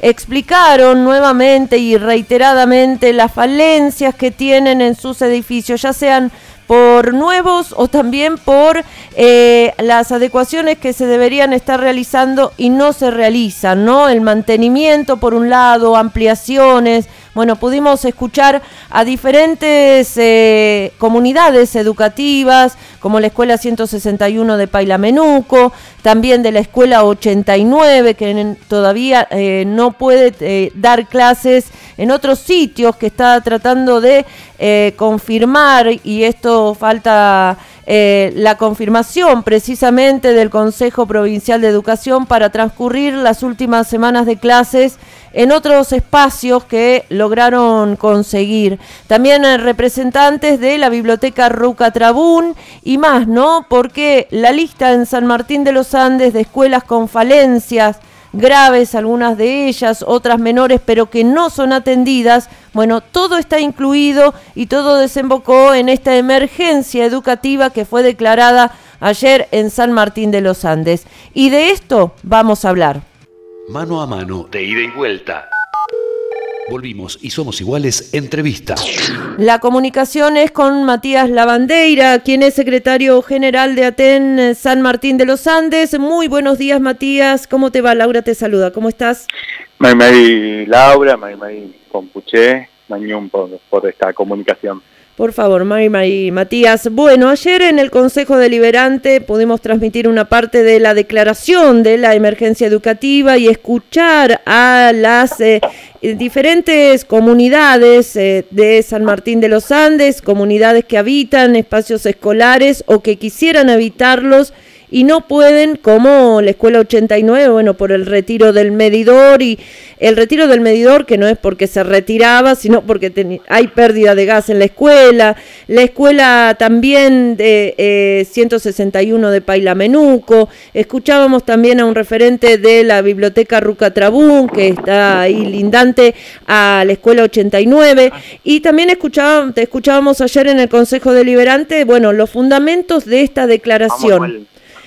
explicaron nuevamente y reiteradamente las falencias que tienen en sus edificios, ya sean por nuevos o también por las adecuaciones que se deberían estar realizando y no se realizan, ¿no? El mantenimiento por un lado, ampliaciones. Bueno, pudimos escuchar a diferentes comunidades educativas, como la Escuela 161 de Pailamenuco, también de la Escuela 89, que todavía no puede dar clases en otros sitios, que está tratando de confirmar, y esto falta la confirmación precisamente del Consejo Provincial de Educación para transcurrir las últimas semanas de clases en otros espacios que lograron conseguir. También representantes de la Biblioteca Ruca Trabún y más, ¿no? Porque la lista en San Martín de los Andes de escuelas con falencias graves, algunas de ellas, otras menores, pero que no son atendidas, bueno, todo está incluido y todo desembocó en esta emergencia educativa que fue declarada ayer en San Martín de los Andes. Y de esto vamos a hablar. Mano a mano, de ida y vuelta. Volvimos y somos iguales, entrevista. La comunicación es con Matías Lavandeira, quien es secretario general de ATEN San Martín de los Andes. Muy buenos días, Matías. ¿Cómo te va? Laura te saluda. ¿Cómo estás? May Laura, May Compuché, Mañón por esta comunicación. Por favor, Matías. Bueno, ayer en el Consejo Deliberante pudimos transmitir una parte de la declaración de la emergencia educativa y escuchar a las diferentes comunidades de San Martín de los Andes, comunidades que habitan espacios escolares o que quisieran habitarlos y no pueden, como la Escuela 89, bueno, por el retiro del medidor, y el retiro del medidor que no es porque se retiraba, sino porque hay pérdida de gas en la escuela también de 161 de Pailamenuco. Escuchábamos también a un referente de la Biblioteca Ruca Trabún, que está ahí lindante a la Escuela 89, y también escuchábamos ayer en el Consejo Deliberante, bueno, los fundamentos de esta declaración.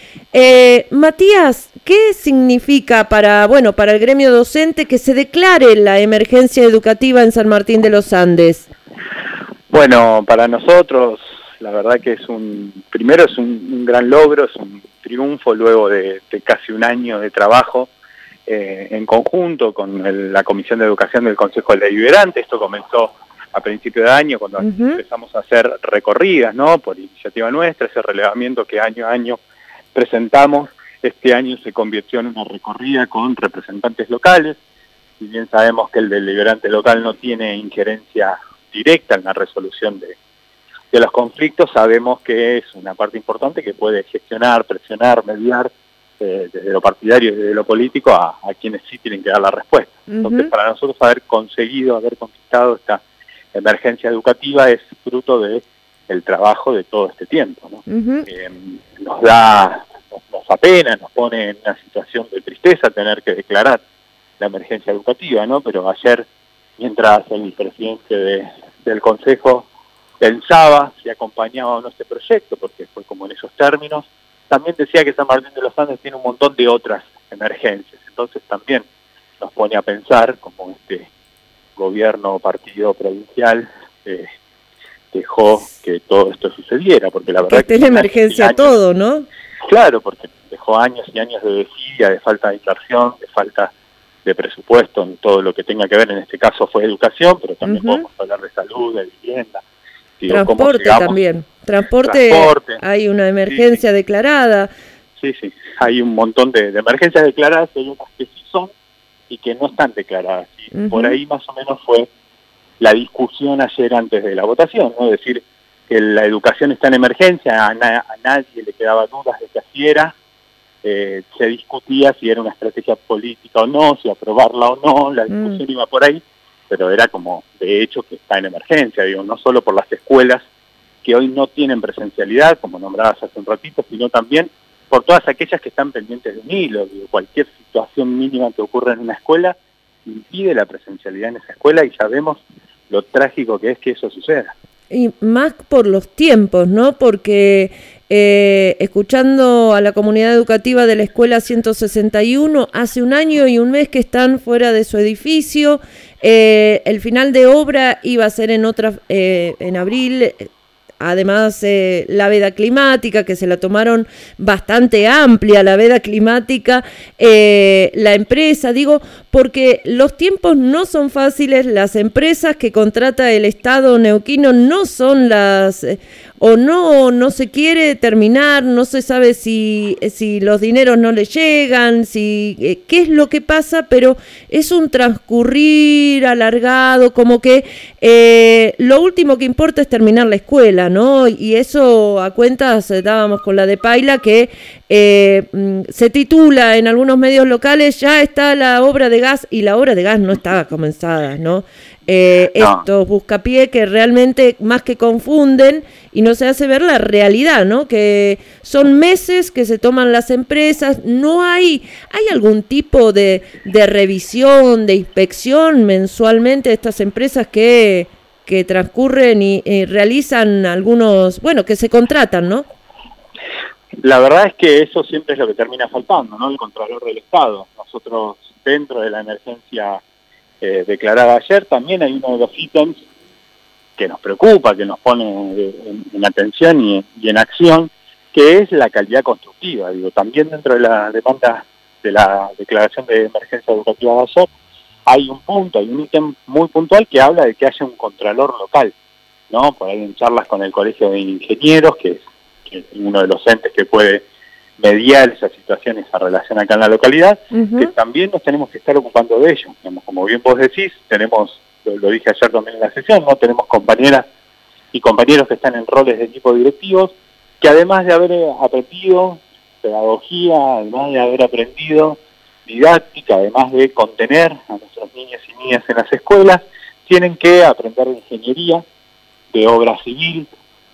Matías, ¿qué significa para el gremio docente que se declare la emergencia educativa en San Martín de los Andes? Bueno, para nosotros, la verdad que es un gran logro, es un triunfo luego de casi un año de trabajo en conjunto con la Comisión de Educación del Consejo Deliberante. Esto comenzó a principio de año, cuando empezamos a hacer recorridas, ¿no? Por iniciativa nuestra, ese relevamiento que año a año presentamos. Este año se convirtió en una recorrida con representantes locales. Si bien sabemos que el deliberante local no tiene injerencia directa en la resolución de los conflictos, sabemos que es una parte importante que puede gestionar, presionar, mediar desde lo partidario y desde lo político a quienes sí tienen que dar la respuesta. Entonces, para nosotros haber conquistado esta emergencia educativa es fruto de el trabajo de todo este tiempo, ¿no? Nos apena, nos pone en una situación de tristeza tener que declarar la emergencia educativa, ¿no? Pero ayer, mientras el presidente del Consejo pensaba si acompañaba o no este proyecto, porque fue como en esos términos, también decía que San Martín de los Andes tiene un montón de otras emergencias. Entonces también nos pone a pensar como este gobierno partido provincial dejó que todo esto sucediera, porque la verdad que es la emergencia todo, ¿no? Claro, porque dejó años y años de desidia, de falta de inversión, de falta de presupuesto en todo lo que tenga que ver, en este caso fue educación, pero también podemos hablar de salud, de vivienda. Transporte también. Transporte, hay una emergencia declarada. Sí, hay un montón de emergencias declaradas, hay unas que sí son y que no están declaradas. Y por ahí más o menos fue la discusión ayer antes de la votación, ¿no? Es decir, que la educación está en emergencia, a nadie le quedaba dudas de que así era. Se discutía si era una estrategia política o no, si aprobarla o no, la discusión iba por ahí, pero era como de hecho que está en emergencia, digo, no solo por las escuelas que hoy no tienen presencialidad, como nombrabas hace un ratito, sino también por todas aquellas que están pendientes de un hilo. Digo, cualquier situación mínima que ocurra en una escuela impide la presencialidad en esa escuela, y sabemos lo trágico que es que eso suceda. Y más por los tiempos, ¿no? Porque escuchando a la comunidad educativa de la escuela 161, hace 1 año y 1 mes que están fuera de su edificio. El final de obra iba a ser en abril. Además, la veda climática, que se la tomaron bastante amplia, la veda climática, la empresa, digo, porque los tiempos no son fáciles, las empresas que contrata el Estado neuquino no son las... o no se quiere terminar, no se sabe si los dineros no le llegan, qué es lo que pasa, pero es un transcurrir alargado, como que lo último que importa es terminar la escuela, ¿no? Y eso a cuentas dábamos con la de Paila, que se titula en algunos medios locales, ya está la obra de gas, y la obra de gas no estaba comenzada, ¿no? Estos buscapié que realmente más que confunden y no se hace ver la realidad, ¿no? Que son meses que se toman las empresas, no hay algún tipo de revisión, de inspección mensualmente de estas empresas que transcurren y realizan algunos, bueno, que se contratan, ¿no? La verdad es que eso siempre es lo que termina faltando, ¿no? El Contralor del Estado. Nosotros, dentro de la emergencia declarada ayer, también hay uno de los ítems que nos preocupa, que nos pone en atención y en acción, que es la calidad constructiva. Digo, también dentro de la demanda de la declaración de emergencia educativa de ayer, hay un punto, hay un ítem muy puntual que habla de que haya un contralor local, ¿no? Por ahí en charlas con el Colegio de Ingenieros, que es uno de los entes que puede mediar esa situación, esa relación acá en la localidad, que también nos tenemos que estar ocupando de ello. Como bien vos decís, tenemos, lo dije ayer también en la sesión, ¿no? Tenemos compañeras y compañeros que están en roles de equipo directivos, que además de haber aprendido pedagogía, además de haber aprendido didáctica, además de contener a nuestros niños y niñas en las escuelas, tienen que aprender de ingeniería, de obra civil,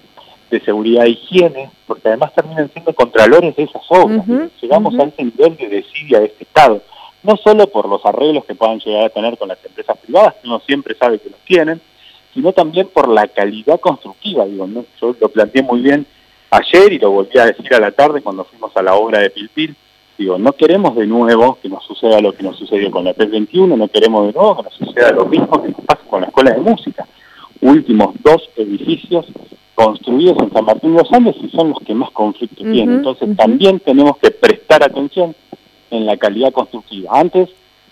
de seguridad e higiene, porque además terminan siendo contralores de esas obras. Llegamos a ese nivel de desidia de este Estado, no solo por los arreglos que puedan llegar a tener con las empresas privadas, que uno siempre sabe que los tienen, sino también por la calidad constructiva. Digo, ¿no? Yo lo planteé muy bien ayer y lo volví a decir a la tarde cuando fuimos a la obra de Pilpil. Digo, no queremos de nuevo que nos suceda lo que nos sucedió con la PES-21, no queremos de nuevo que nos suceda lo mismo que nos pasa con la Escuela de Música. Últimos 2 edificios construidos en San Martín de los Andes y son los que más conflictos tienen. Entonces también tenemos que prestar atención en la calidad constructiva. Antes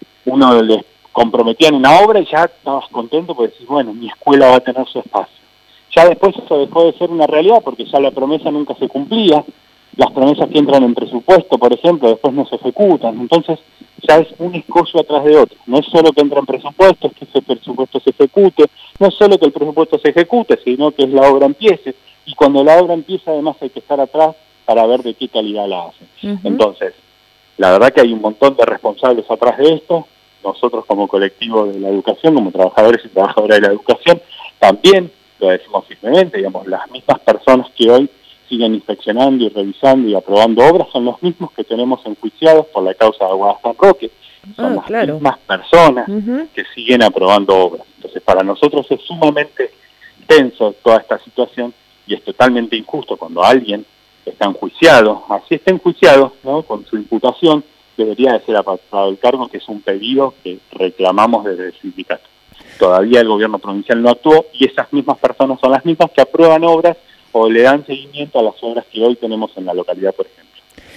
uno les comprometía en una obra y ya estabas contento porque decís, bueno, mi escuela va a tener su espacio. Ya después eso dejó de ser una realidad porque ya la promesa nunca se cumplía. Las promesas que entran en presupuesto, por ejemplo, después no se ejecutan. Entonces ya es un escollo atrás de otro. No es solo que entra en presupuesto, es que ese presupuesto se ejecute. No es solo que el presupuesto se ejecute, sino que la obra empiece. Y cuando la obra empieza, además hay que estar atrás para ver de qué calidad la hacen. Entonces, la verdad que hay un montón de responsables atrás de esto. Nosotros como colectivo de la educación, como trabajadores y trabajadoras de la educación, también lo decimos firmemente, digamos, las mismas personas que hoy siguen inspeccionando y revisando y aprobando obras son los mismos que tenemos enjuiciados por la causa de Aguada San Roque. Son las mismas personas que siguen aprobando obras. Entonces, para nosotros es sumamente tenso toda esta situación y es totalmente injusto cuando alguien está enjuiciado, así está enjuiciado, ¿no? Con su imputación, debería de ser apartado del cargo, que es un pedido que reclamamos desde el sindicato. Todavía el gobierno provincial no actuó y esas mismas personas son las mismas que aprueban obras o le dan seguimiento a las obras que hoy tenemos en la localidad, por ejemplo.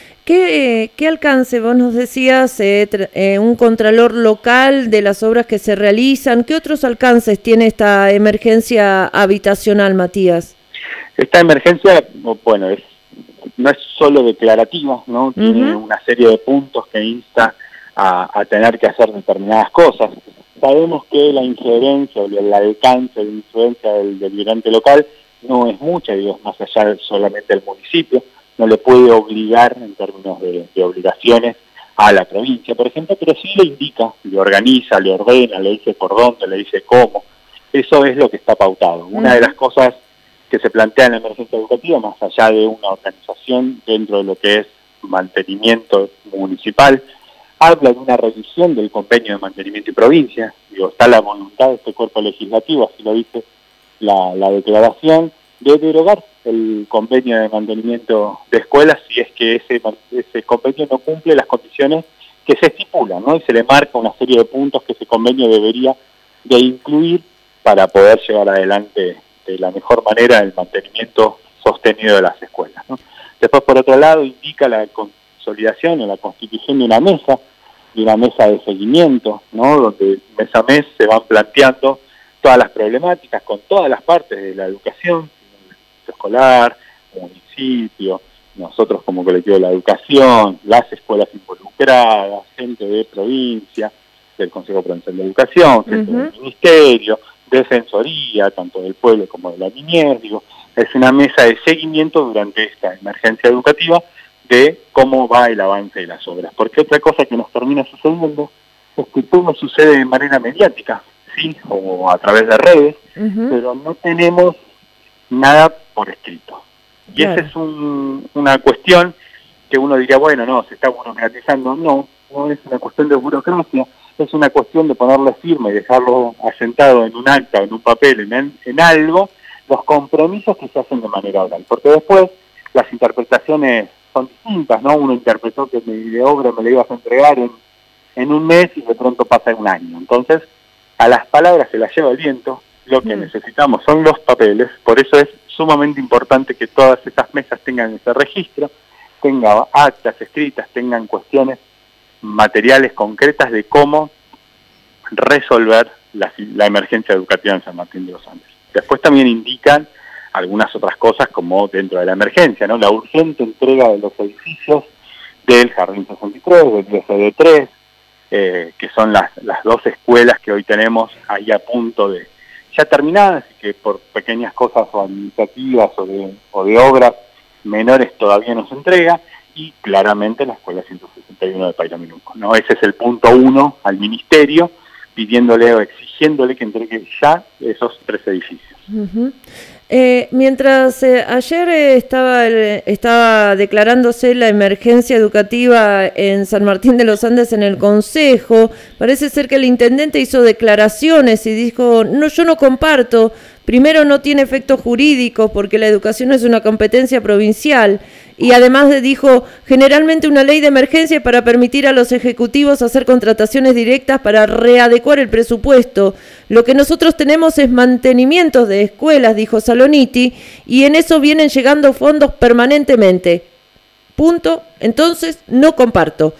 ¿Qué alcance? Vos nos decías un contralor local de las obras que se realizan. ¿Qué otros alcances tiene esta emergencia habitacional, Matías? Esta emergencia, bueno, no es solo declarativa, ¿no? Tiene una serie de puntos que insta a tener que hacer determinadas cosas. Sabemos que la injerencia o el alcance de influencia del dirigente local no es mucha, digo, más allá solamente del municipio, no le puede obligar en términos de obligaciones a la provincia, por ejemplo, pero sí le indica, le organiza, le ordena, le dice por dónde, le dice cómo. Eso es lo que está pautado. Una de las cosas que se plantea en la emergencia educativa, más allá de una organización dentro de lo que es mantenimiento municipal, habla de una revisión del convenio de mantenimiento y provincia. Digo, está la voluntad de este cuerpo legislativo, así lo dice la declaración, de derogar el convenio de mantenimiento de escuelas si es que ese convenio no cumple las condiciones que se estipulan, ¿no? Y se le marca una serie de puntos que ese convenio debería de incluir para poder llevar adelante de la mejor manera el mantenimiento sostenido de las escuelas, ¿no? Después, por otro lado, indica la consolidación o la constitución de una mesa de seguimiento, ¿no? Donde mes a mes se van planteando todas las problemáticas con todas las partes de la educación, escolar, municipio, nosotros como colectivo de la educación, las escuelas involucradas, gente de provincia, del Consejo Provincial de Educación, gente del Ministerio, Defensoría, tanto del pueblo como de la niñez, digo, es una mesa de seguimiento durante esta emergencia educativa de cómo va el avance de las obras. Porque otra cosa que nos termina sucediendo es que todo sucede de manera mediática, sí, o a través de redes, pero no tenemos nada por escrito. Y esa es una cuestión que uno diría, bueno, no, se está burocratizando. No es una cuestión de burocracia, es una cuestión de ponerle firma y dejarlo asentado en un acta, en un papel, en algo, los compromisos que se hacen de manera oral. Porque después las interpretaciones son distintas, ¿no? Uno interpretó que mi obra me la ibas a entregar en un mes y de pronto pasa en un año. Entonces, a las palabras se las lleva el viento, lo que necesitamos son los papeles, por eso es sumamente importante que todas esas mesas tengan ese registro, tengan actas escritas, tengan cuestiones materiales concretas de cómo resolver la emergencia educativa en San Martín de los Andes. Después también indican algunas otras cosas como dentro de la emergencia, ¿no? La urgente entrega de los edificios del Jardín 63, del DCD3, que son las dos escuelas que hoy tenemos ahí a punto de ya terminadas y que por pequeñas cosas o administrativas o de obras menores todavía no se entrega, y claramente la escuela 161 de Pairaminunco, ¿no? Ese es el punto 1 al ministerio, pidiéndole o exigiéndole que entregue ya esos 3 edificios. Mientras ayer estaba declarándose la emergencia educativa en San Martín de los Andes en el Consejo, parece ser que el intendente hizo declaraciones y dijo, no, yo no comparto, primero no tiene efectos jurídicos porque la educación es una competencia provincial, y además dijo, generalmente una ley de emergencia para permitir a los ejecutivos hacer contrataciones directas para readecuar el presupuesto. Lo que nosotros tenemos es mantenimientos de escuelas, dijo Saloniti, y en eso vienen llegando fondos permanentemente. Punto. Entonces, no comparto.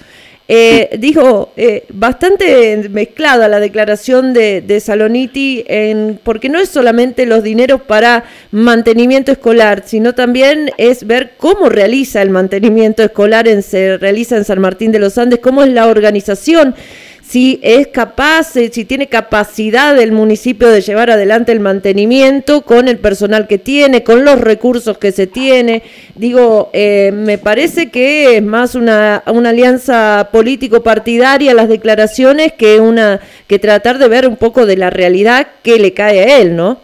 Dijo, bastante mezclada la declaración de Saloniti, porque no es solamente los dineros para mantenimiento escolar, sino también es ver cómo realiza el mantenimiento escolar, se realiza en San Martín de los Andes, cómo es la organización, si es capaz, si tiene capacidad el municipio de llevar adelante el mantenimiento con el personal que tiene, con los recursos que se tiene. Digo, me parece que es más una alianza político-partidaria las declaraciones que tratar de ver un poco de la realidad que le cae a él, ¿no?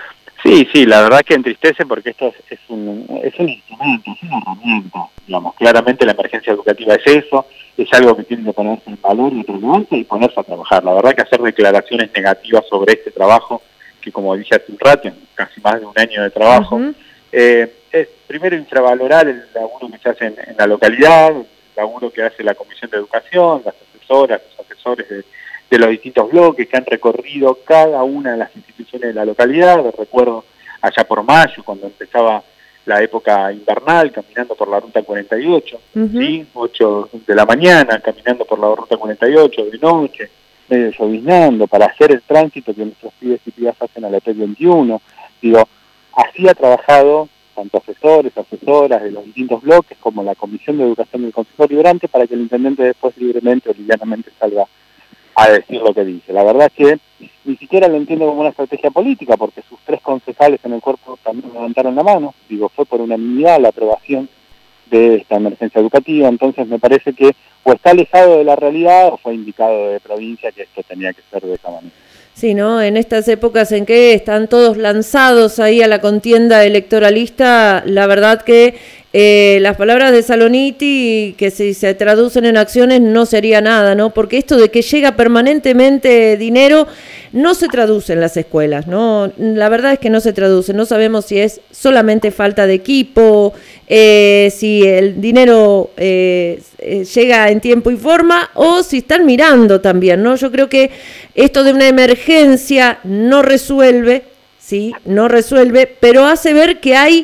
Sí, la verdad que entristece porque esto es un instrumento, es una herramienta. Digamos, claramente la emergencia educativa es eso, es algo que tiene que ponerse en valor y relevancia y ponerse a trabajar. La verdad que hacer declaraciones negativas sobre este trabajo, que como dije hace un rato, casi más de un año de trabajo, es primero infravalorar el laburo que se hace en la localidad, el laburo que hace la Comisión de Educación, las asesoras, los asesores de los distintos bloques que han recorrido cada una de las instituciones de la localidad. Recuerdo allá por mayo, cuando empezaba la época invernal, caminando por la Ruta 48, ¿sí? 8 de la mañana, caminando por la Ruta 48 de noche, medio lloviznando, para hacer el tránsito que nuestros pibes y pibas hacen a la P21. Digo, así ha trabajado tanto asesores, asesoras de los distintos bloques, como la Comisión de Educación del Consejo Liberante, para que el intendente después libremente o livianamente salga a decir lo que dice. La verdad es que ni siquiera lo entiendo como una estrategia política, porque sus 3 concejales en el cuerpo también levantaron la mano. Digo, fue por unanimidad la aprobación de esta emergencia educativa. Entonces me parece que o está alejado de la realidad o fue indicado de provincia que esto tenía que ser de esa manera. Sí, ¿no? En estas épocas en que están todos lanzados ahí a la contienda electoralista, la verdad que las palabras de Saloniti, que si se traducen en acciones, no sería nada, ¿no? Porque esto de que llega permanentemente dinero no se traduce en las escuelas, ¿no? La verdad es que no se traduce, no sabemos si es solamente falta de equipo, si el dinero llega en tiempo y forma, o si están mirando también, ¿no? Yo creo que esto de una emergencia no resuelve, sí, no resuelve, pero hace ver que hay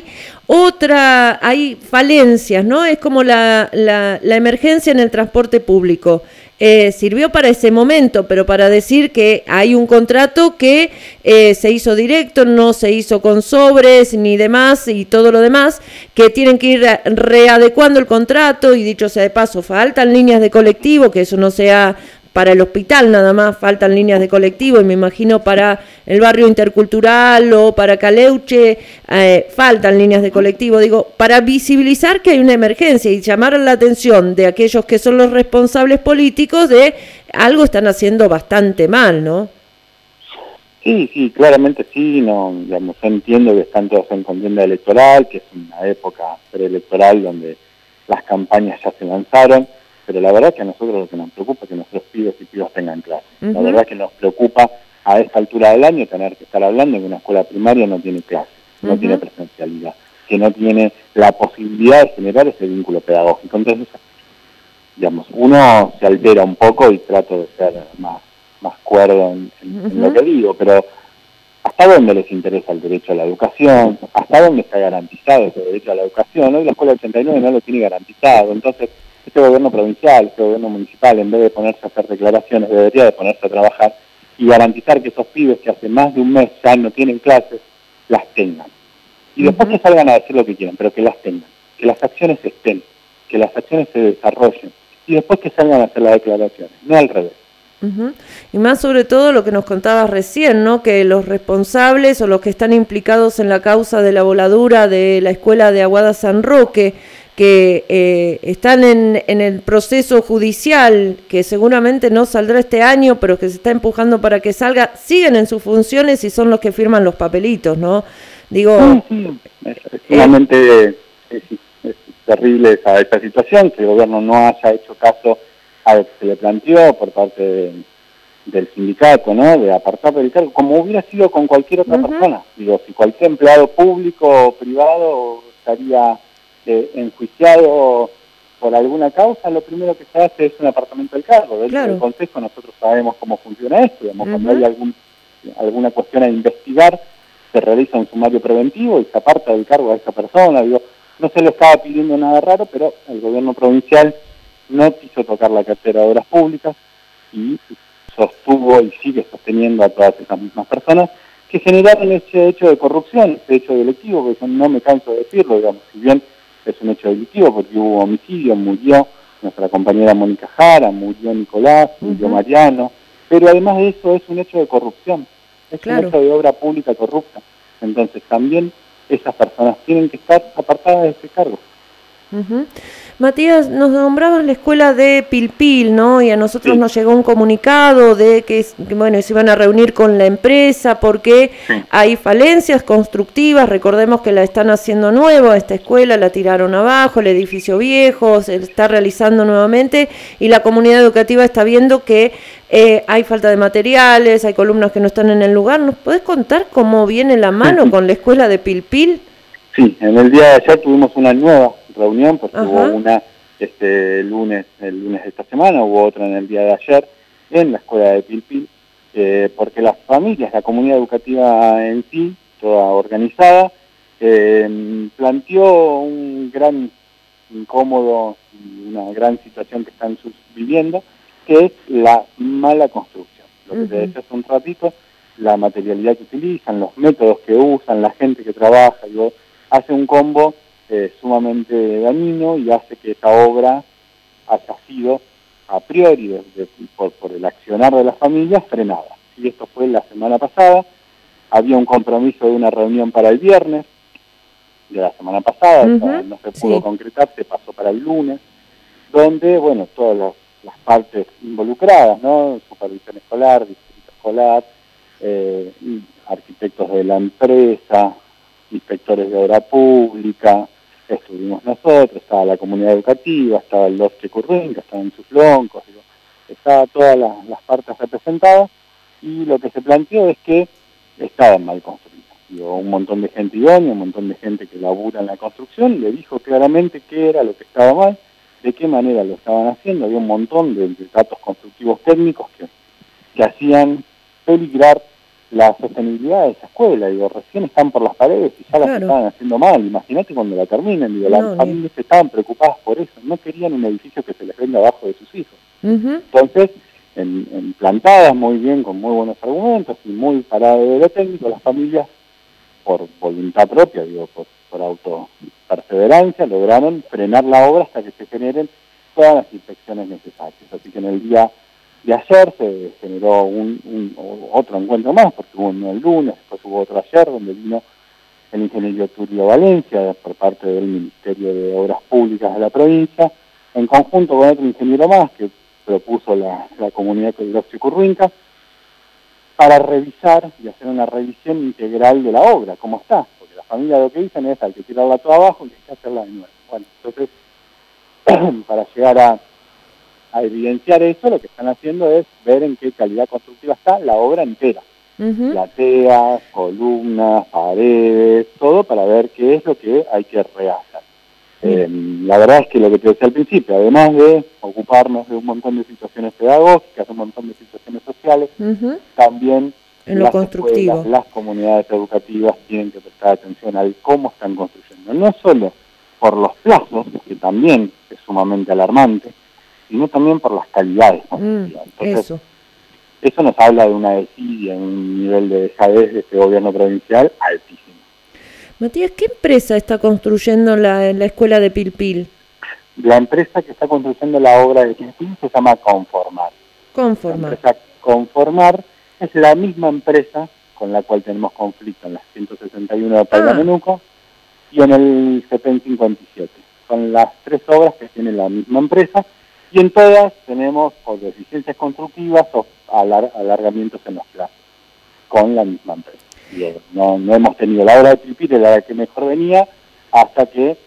falencias, ¿no? Es como la emergencia en el transporte público. Sirvió para ese momento, pero para decir que hay un contrato que se hizo directo, no se hizo con sobres ni demás y todo lo demás, que tienen que ir readecuando el contrato, y dicho sea de paso, faltan líneas de colectivo, que eso no sea para el hospital nada más, faltan líneas de colectivo, y me imagino para el barrio intercultural o para Caleuche faltan líneas de colectivo, digo, para visibilizar que hay una emergencia y llamar la atención de aquellos que son los responsables políticos de algo están haciendo bastante mal, ¿no? Sí, claramente sí, no, digamos, entiendo que están todos en contienda electoral, que es una época preelectoral donde las campañas ya se lanzaron, pero la verdad que a nosotros lo que nos preocupa es que nuestros pibes y pibas tengan clases. La verdad que nos preocupa a esta altura del año tener que estar hablando que una escuela primaria no tiene clases, no tiene presencialidad, que no tiene la posibilidad de generar ese vínculo pedagógico. Entonces, digamos, uno se altera un poco y trato de ser más cuerdo en lo que digo, pero ¿hasta dónde les interesa el derecho a la educación? ¿Hasta dónde está garantizado ese derecho a la educación? Hoy la Escuela 89 no lo tiene garantizado, entonces este gobierno provincial, este gobierno municipal, en vez de ponerse a hacer declaraciones, debería de ponerse a trabajar y garantizar que esos pibes que hace más de un mes ya no tienen clases, las tengan. Y después que salgan a decir lo que quieran, pero que las tengan, que las acciones estén, que las acciones se desarrollen, y después que salgan a hacer las declaraciones, no al revés. Y más sobre todo lo que nos contabas recién, ¿no? Que los responsables o los que están implicados en la causa de la voladura de la escuela de Aguada San Roque, que están en el proceso judicial, que seguramente no saldrá este año, pero que se está empujando para que salga, siguen en sus funciones y son los que firman los papelitos, ¿no? Digo... Sí. Es sumamente es terrible esa situación, que el gobierno no haya hecho caso a lo que se le planteó por parte del sindicato, ¿no? De apartar del cargo, como hubiera sido con cualquier otra persona. Digo, si cualquier empleado público o privado estaría enjuiciado por alguna causa, lo primero que se hace es un apartamiento del cargo. Dentro del Consejo nosotros sabemos cómo funciona esto, digamos, cuando hay alguna cuestión a investigar, se realiza un sumario preventivo y se aparta del cargo a esa persona. Digo, no se le estaba pidiendo nada raro, pero el gobierno provincial no quiso tocar la cartera de Obras Públicas y sostuvo y sigue sosteniendo a todas esas mismas personas que generaron ese hecho de corrupción, ese hecho delictivo, que yo no me canso de decirlo, digamos, si bien es un hecho delictivo porque hubo homicidio, murió nuestra compañera Mónica Jara, murió Nicolás, murió Mariano, pero además de eso es un hecho de corrupción, es un hecho de obra pública corrupta. Entonces también esas personas tienen que estar apartadas de ese cargo. Matías, nos nombrabas la escuela de Pilpil, ¿no? Y a nosotros nos llegó un comunicado de que bueno, se iban a reunir con la empresa porque hay falencias constructivas. Recordemos que la están haciendo nueva, esta escuela la tiraron abajo, el edificio viejo se está realizando nuevamente y la comunidad educativa está viendo que hay falta de materiales, hay columnas que no están en el lugar. ¿Nos podés contar cómo viene la mano con la escuela de Pilpil? Sí, en el día de ayer tuvimos una nueva reunión, porque hubo una el lunes de esta semana, hubo otra en el día de ayer en la escuela de Pilpil, porque las familias, la comunidad educativa en sí, toda organizada, planteó un gran incómodo, una gran situación que están viviendo, que es la mala construcción. Lo que te decía hace un ratito, la materialidad que utilizan, los métodos que usan, la gente que trabaja, hace un combo sumamente dañino y hace que esa obra haya sido a priori por el accionar de las familias frenada. Y esto fue la semana pasada, había un compromiso de una reunión para el viernes de la semana pasada, no se pudo concretar, se pasó para el lunes, donde, bueno, todas las partes involucradas, ¿no? Supervisión escolar, distrito escolar, arquitectos de la empresa, inspectores de obra pública, estuvimos nosotros, estaba la comunidad educativa, estaba el Lofte Currinca, estaban sus loncos, estaba todas las partes representadas, y lo que se planteó es que estaban mal construidas. Un montón de gente idónea, un montón de gente que labura en la construcción, le dijo claramente qué era lo que estaba mal, de qué manera lo estaban haciendo. Había un montón de datos constructivos técnicos que hacían peligrar la sostenibilidad de esa escuela. Recién están por las paredes y ya las estaban haciendo mal. Imagínate cuando la terminen. Las familias estaban preocupadas por eso. No querían un edificio que se les venga abajo de sus hijos. Entonces, plantadas muy bien, con muy buenos argumentos y muy paradas de lo técnico, las familias, por voluntad propia, por autoperseverancia, lograron frenar la obra hasta que se generen todas las inspecciones necesarias. Así que en el día de ayer se generó otro encuentro más, porque hubo uno el lunes, después hubo otro ayer, donde vino el ingeniero Tulio Valencia, por parte del Ministerio de Obras Públicas de la provincia, en conjunto con otro ingeniero más que propuso la comunidad de Lofte Currinca, para revisar y hacer una revisión integral de la obra, cómo está, porque las familias lo que dicen es hay que tirarla toda abajo y hay que hacerla de nuevo. Bueno, entonces, para llegar a evidenciar eso, lo que están haciendo es ver en qué calidad constructiva está la obra entera. Plateas, columnas, paredes, todo para ver qué es lo que hay que rehacer. La verdad es que lo que te decía al principio, además de ocuparnos de un montón de situaciones pedagógicas, un montón de situaciones sociales, también en lo constructivo, escuelas, las comunidades educativas tienen que prestar atención a cómo están construyendo, no solo por los plazos, que también es sumamente alarmante, sino también por las calidades constructivas. Entonces, eso nos habla de una desidia, un nivel de dejadez de este gobierno provincial altísimo. Matías, ¿qué empresa está construyendo la escuela de Pilpil? La empresa que está construyendo la obra de Pilpil se llama Conformar. Conformar. La empresa Conformar es la misma empresa con la cual tenemos conflicto en la 161 de Paylamenuco y en el CEPEN 57. Son las tres obras que tiene la misma empresa y en todas tenemos o deficiencias constructivas o alargamientos en los plazos con la misma empresa. No hemos tenido la obra de Pilpil, era la que mejor venía, hasta que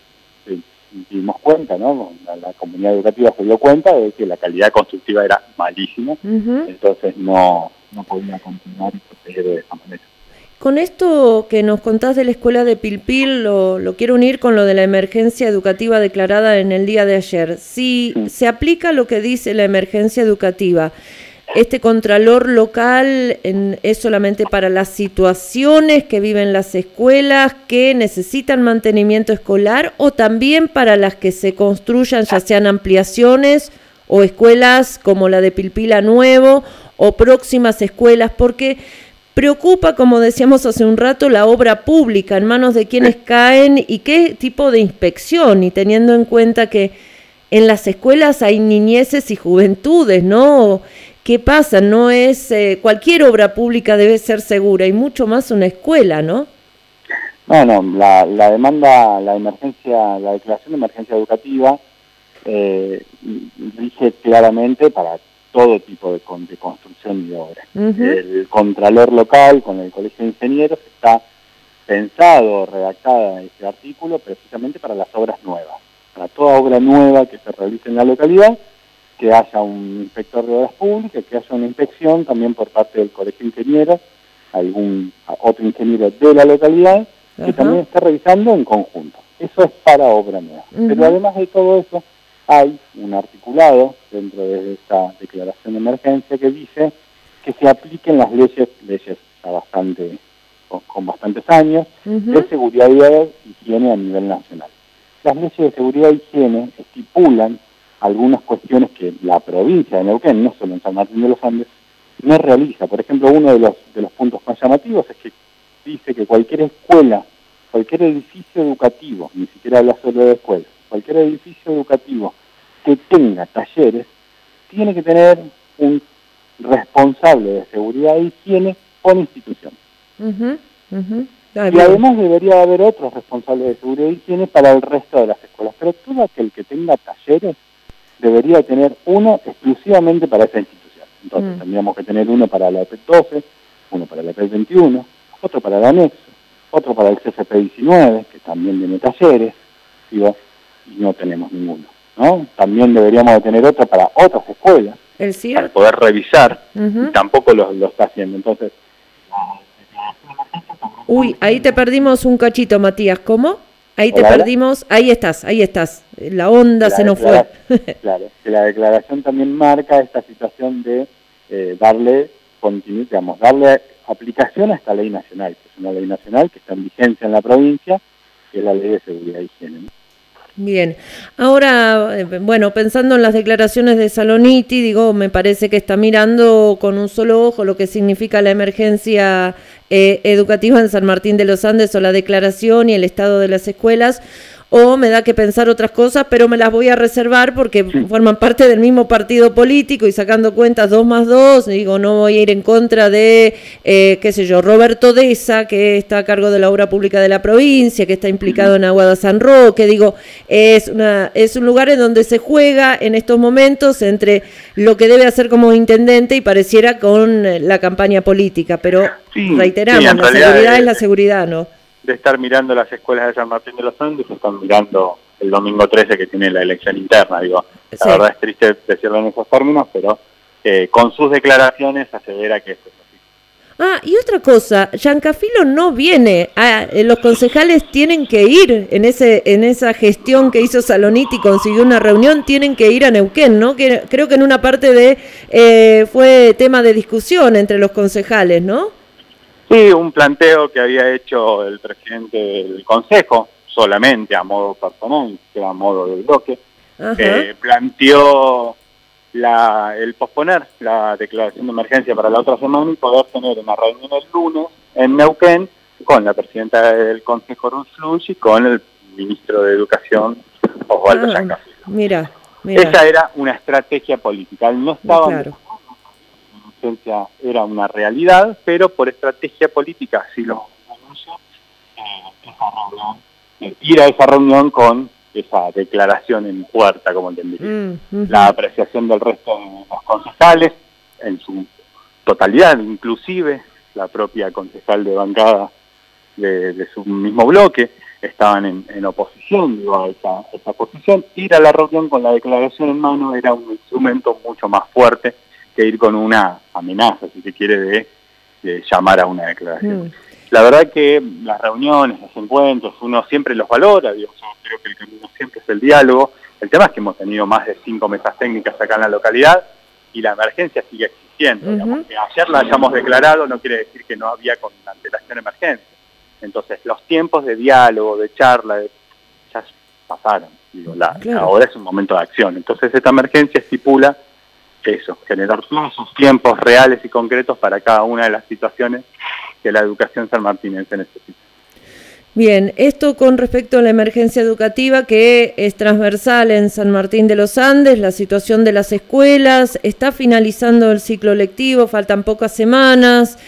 dimos cuenta, ¿no? La comunidad educativa se dio cuenta de que la calidad constructiva era malísima, entonces no podía continuar y proteger de esa manera. Con esto que nos contás de la escuela de Pilpil, lo quiero unir con lo de la emergencia educativa declarada en el día de ayer. Si se aplica lo que dice la emergencia educativa, ¿este contralor local es solamente para las situaciones que viven las escuelas que necesitan mantenimiento escolar o también para las que se construyan, ya sean ampliaciones o escuelas como la de Pilpil Nuevo o próximas escuelas? Porque preocupa, como decíamos hace un rato, la obra pública, en manos de quienes caen y qué tipo de inspección, y teniendo en cuenta que en las escuelas hay niñeces y juventudes, ¿no? ¿Qué pasa? No es cualquier obra pública debe ser segura y mucho más una escuela, ¿no? No, la demanda, la declaración de emergencia educativa dice claramente para todo tipo de construcción y de obra. El contralor local con el Colegio de Ingenieros está pensado, redactada este artículo precisamente para las obras nuevas, para toda obra nueva que se realice en la localidad, que haya un inspector de obras públicas, que haya una inspección también por parte del Colegio de Ingenieros, algún otro ingeniero de la localidad, que también está revisando en conjunto. Eso es para obra nueva. Pero además de todo eso, hay un articulado dentro de esta declaración de emergencia que dice que se apliquen las leyes con bastantes años, de seguridad y higiene a nivel nacional. Las leyes de seguridad y higiene estipulan algunas cuestiones que la provincia de Neuquén, no solo en San Martín de los Andes, no realiza. Por ejemplo, uno de los puntos más llamativos es que dice que cualquier escuela, cualquier edificio educativo, ni siquiera habla solo de escuelas, cualquier edificio educativo que tenga talleres, tiene que tener un responsable de seguridad e higiene por institución. Y además debería haber otros responsables de seguridad e higiene para el resto de las escuelas. Pero todo aquel que tenga talleres debería tener uno exclusivamente para esa institución. Entonces tendríamos que tener uno para la EPEC 12, uno para la EPEC 21, otro para el anexo, otro para el CFP 19, que también tiene talleres, digo, y no tenemos ninguno, ¿no? También deberíamos de tener otro para otras escuelas, para poder revisar, y tampoco lo está haciendo. Entonces, uy, ahí te perdimos un cachito, Matías. ¿Cómo? Ahí te perdimos. Ahí estás. La onda se nos fue. Claro, que la declaración también marca esta situación de darle continuidad, digamos, darle aplicación a esta ley nacional, que es una ley nacional que está en vigencia en la provincia, que es la Ley de Seguridad y Higiene, ¿no? Bien, ahora, bueno, pensando en las declaraciones de Saloniti, digo, me parece que está mirando con un solo ojo lo que significa la emergencia educativa en San Martín de los Andes, o la declaración y el estado de las escuelas, o me da que pensar otras cosas, pero me las voy a reservar porque forman parte del mismo partido político, y sacando cuentas 2 más 2, digo, no voy a ir en contra de, qué sé yo, Roberto Deza, que está a cargo de la obra pública de la provincia, que está implicado en Aguada San Roque, digo, es un lugar en donde se juega en estos momentos entre lo que debe hacer como intendente y pareciera con la campaña política, pero reiteramos, la seguridad es la seguridad, ¿no? De estar mirando las escuelas de San Martín de los Andes, están mirando el domingo 13 que tiene la elección interna, digo, la verdad es triste decirlo en esos términos, pero con sus declaraciones asevera que eso es así. Ah, y otra cosa, Giancafilo no viene, los concejales tienen que ir en esa gestión que hizo Saloniti, consiguió una reunión, tienen que ir a Neuquén, ¿no? Que creo que en una parte fue tema de discusión entre los concejales, ¿no? Sí, un planteo que había hecho el presidente del Consejo, solamente a modo personal, que era a modo de bloque, planteó el posponer la declaración de emergencia para la otra semana y poder tener una reunión el lunes en Neuquén con la presidenta del Consejo, Ruth Fluch, y con el ministro de Educación, Osvaldo Giancafilo. Mira. Esa era una estrategia política, no estaba... era una realidad, pero por estrategia política, así lo anunció, ir a esa reunión con esa declaración en puerta, como entendería. La apreciación del resto de los concejales, en su totalidad, inclusive la propia concejal de bancada de su mismo bloque, estaban en oposición, digo, a esa posición. Ir a la reunión con la declaración en mano era un instrumento mucho más fuerte que ir con una amenaza, si se quiere, de llamar a una declaración. La verdad que las reuniones, los encuentros, uno siempre los valora, digo, yo creo que el camino siempre es el diálogo. El tema es que hemos tenido más de 5 mesas técnicas acá en la localidad y la emergencia sigue existiendo. Digamos, que ayer la hayamos declarado no quiere decir que no había con antelación emergencia. Entonces, los tiempos de diálogo, de charla, ya pasaron. Digo, ahora es un momento de acción. Entonces, esta emergencia estipula eso, generar plazos, tiempos reales y concretos para cada una de las situaciones que la educación sanmartinense necesita. Bien, esto con respecto a la emergencia educativa que es transversal en San Martín de los Andes, la situación de las escuelas, está finalizando el ciclo lectivo, faltan pocas semanas,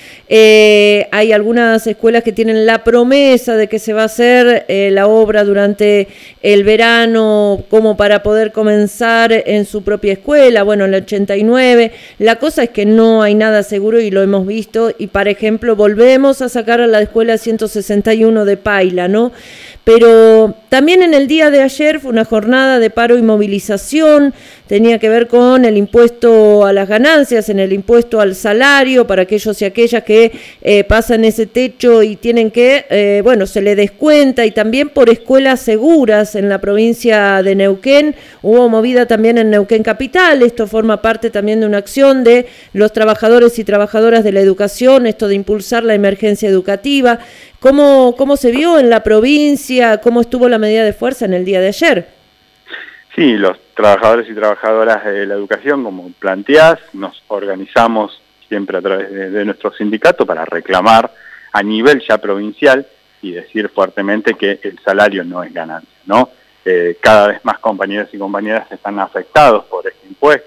hay algunas escuelas que tienen la promesa de que se va a hacer la obra durante el verano como para poder comenzar en su propia escuela, bueno, en el 89, la cosa es que no hay nada seguro y lo hemos visto, y por ejemplo volvemos a sacar a la escuela 161 de Paila, ¿no? Pero también en el día de ayer fue una jornada de paro y movilización, tenía que ver con el impuesto a las ganancias, en el impuesto al salario para aquellos y aquellas que pasan ese techo y tienen que, se le descuenta, y también por escuelas seguras en la provincia de Neuquén, hubo movida también en Neuquén Capital, esto forma parte también de una acción de los trabajadores y trabajadoras de la educación, esto de impulsar la emergencia educativa. ¿Cómo se vio en la provincia? ¿Cómo estuvo la medida de fuerza en el día de ayer? Sí, los trabajadores y trabajadoras de la educación, como planteás, nos organizamos siempre a través de nuestro sindicato para reclamar a nivel ya provincial y decir fuertemente que el salario no es ganancia, ¿no? Cada vez más compañeros y compañeras están afectados por este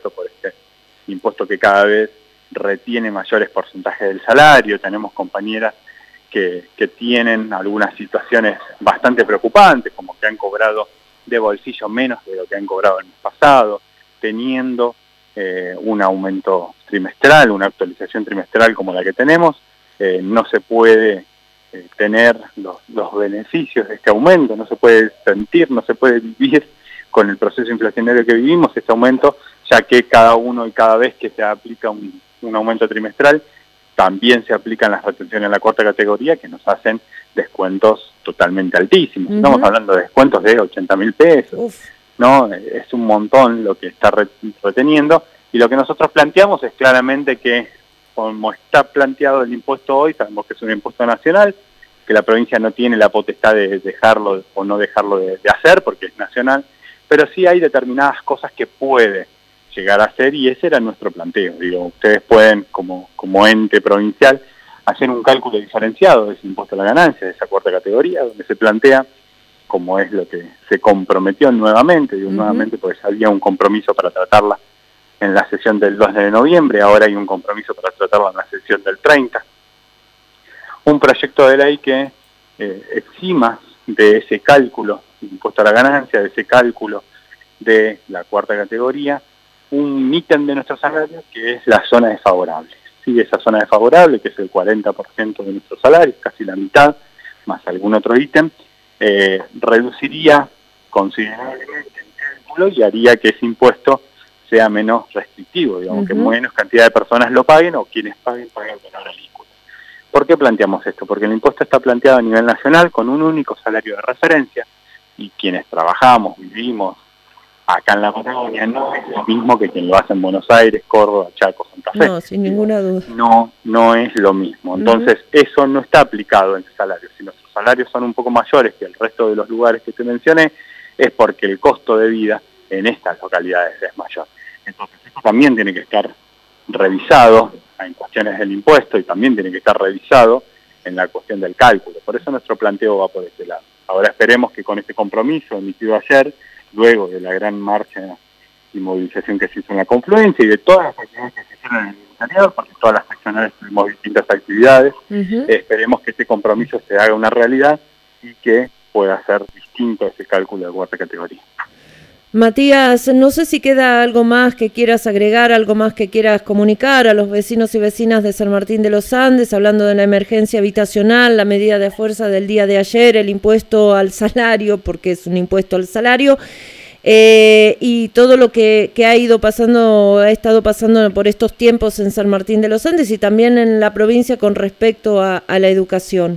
impuesto que cada vez retiene mayores porcentajes del salario. Tenemos compañeras que tienen algunas situaciones bastante preocupantes, como que han cobrado de bolsillo menos de lo que han cobrado el mes pasado. teniendo un aumento trimestral, una actualización trimestral como la que tenemos. No se puede tener los beneficios de este aumento, no se puede sentir, no se puede vivir con el proceso inflacionario que vivimos, este aumento, ya que cada uno y cada vez que se aplica un aumento trimestral, también se aplican las retenciones en la cuarta categoría, que nos hacen descuentos totalmente altísimos. Estamos hablando de descuentos de 80.000 pesos, ¿no? Es un montón lo que está reteniendo, y lo que nosotros planteamos es claramente que, como está planteado el impuesto hoy, sabemos que es un impuesto nacional, que la provincia no tiene la potestad de dejarlo o no dejarlo de hacer porque es nacional, pero sí hay determinadas cosas que puede llegar a hacer, y ese era nuestro planteo. Digo, ustedes pueden, como ente provincial, hacer un cálculo diferenciado de ese impuesto a la ganancia, de esa cuarta categoría, donde se plantea, como es lo que se comprometió nuevamente, digo nuevamente porque había un compromiso para tratarla en la sesión del 2 de noviembre, ahora hay un compromiso para tratarla en la sesión del 30. Un proyecto de ley que exima de ese cálculo de impuesto a la ganancia, de ese cálculo de la cuarta categoría, un ítem de nuestro salario que es la zona desfavorable. Sí, esa zona desfavorable, que es el 40% de nuestro salario, casi la mitad, más algún otro ítem, reduciría considerablemente el cálculo y haría que ese impuesto sea menos restrictivo, digamos, que menos cantidad de personas lo paguen, o quienes paguen menor alícuota. ¿Por qué planteamos esto? Porque el impuesto está planteado a nivel nacional con un único salario de referencia, y quienes trabajamos, vivimos acá en la Patagonia, no es lo mismo que quien lo hace en Buenos Aires, Córdoba, Chaco, Santa Fe. No, sin ninguna duda. No es lo mismo. Entonces, eso no está aplicado en el salario. Si nuestros salarios son un poco mayores que el resto de los lugares que te mencioné, es porque el costo de vida en estas localidades es mayor. Entonces, esto también tiene que estar revisado en cuestiones del impuesto, y también tiene que estar revisado en la cuestión del cálculo. Por eso nuestro planteo va por ese lado. Ahora esperemos que con este compromiso emitido ayer, luego de la gran marcha y movilización que se hizo en la confluencia y de todas las actividades que se hicieron en el interior, porque todas las seccionales tuvimos distintas actividades, esperemos que este compromiso se haga una realidad y que pueda ser distinto ese cálculo de cuarta categoría. Matías, no sé si queda algo más que quieras agregar, algo más que quieras comunicar a los vecinos y vecinas de San Martín de los Andes, hablando de la emergencia habitacional, la medida de fuerza del día de ayer, el impuesto al salario, porque es un impuesto al salario, y todo lo que ha estado pasando por estos tiempos en San Martín de los Andes y también en la provincia con respecto a la educación.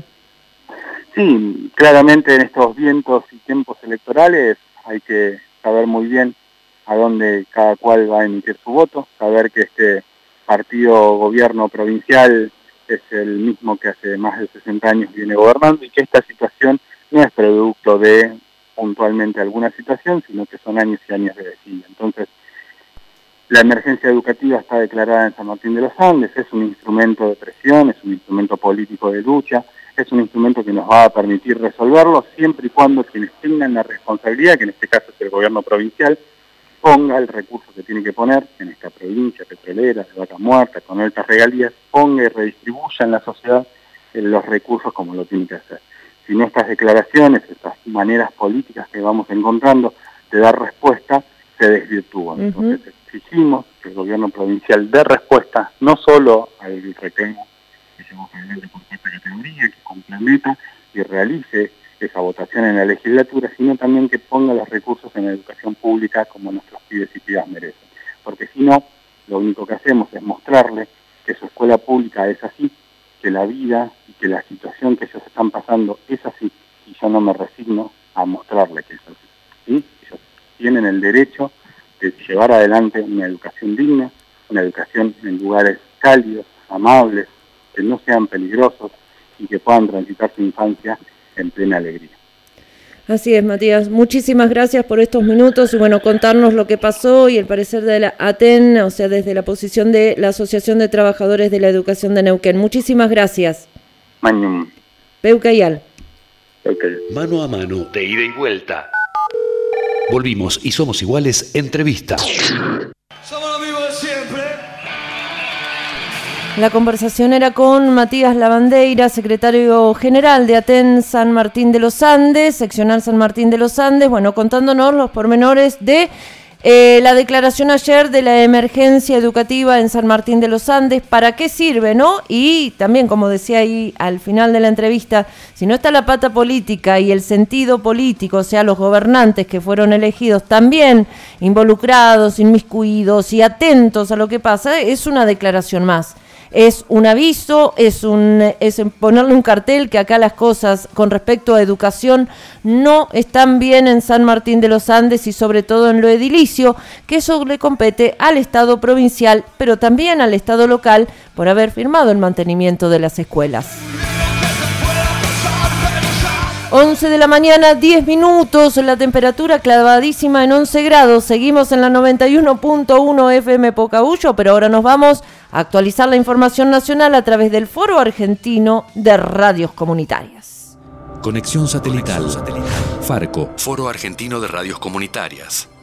Sí, claramente en estos vientos y tiempos electorales hay que saber muy bien a dónde cada cual va a emitir su voto, saber que este partido gobierno provincial es el mismo que hace más de 60 años viene gobernando, y que esta situación no es producto de puntualmente alguna situación, sino que son años y años de desidia. Entonces, la emergencia educativa está declarada en San Martín de los Andes, es un instrumento de presión, es un instrumento político de lucha, es un instrumento que nos va a permitir resolverlo siempre y cuando quienes tengan la responsabilidad, que en este caso es el gobierno provincial, ponga el recurso que tiene que poner en esta provincia petrolera, de Vaca Muerta, con altas regalías, ponga y redistribuya en la sociedad los recursos como lo tiene que hacer. Si no, estas declaraciones, estas maneras políticas que vamos encontrando de dar respuesta, se desvirtúan. Entonces exigimos que el gobierno provincial dé respuesta no solo al reclamo que llevamos adelante por cuarta categoría, que complementa y realice esa votación en la legislatura, sino también que ponga los recursos en la educación pública como nuestros pibes y pibas merecen. Porque si no, lo único que hacemos es mostrarle que su escuela pública es así, que la vida y que la situación que ellos están pasando es así, y yo no me resigno a mostrarle que es así. ¿Sí? Ellos tienen el derecho de llevar adelante una educación digna, una educación en lugares cálidos, amables, que no sean peligrosos y que puedan transitar su infancia en plena alegría. Así es, Matías. Muchísimas gracias por estos minutos y bueno, contarnos lo que pasó y el parecer de la ATEN, o sea, desde la posición de la Asociación de Trabajadores de la Educación de Neuquén. Muchísimas gracias. Mañum. Peucayal. Mano a mano, de ida y vuelta. Volvimos y somos iguales, entrevista. Somos los mismos de siempre. La conversación era con Matías Lavandeira, secretario general de ATEN San Martín de los Andes, seccional San Martín de los Andes, bueno, contándonos los pormenores de La declaración ayer de la emergencia educativa en San Martín de los Andes, ¿para qué sirve, no? Y también, como decía ahí al final de la entrevista, si no está la pata política y el sentido político, o sea, los gobernantes que fueron elegidos también involucrados, inmiscuidos y atentos a lo que pasa, es una declaración más. Es un aviso, es ponerle un cartel que acá las cosas con respecto a educación no están bien en San Martín de los Andes y sobre todo en lo edilicio, que eso le compete al Estado provincial, pero también al Estado local por haber firmado el mantenimiento de las escuelas. 11 de la mañana, 10 minutos, la temperatura clavadísima en 11 grados. Seguimos en la 91.1 FM Pocahuyo, pero ahora nos vamos a actualizar la información nacional a través del Foro Argentino de Radios Comunitarias. Conexión satelital. Farco, Foro Argentino de Radios Comunitarias.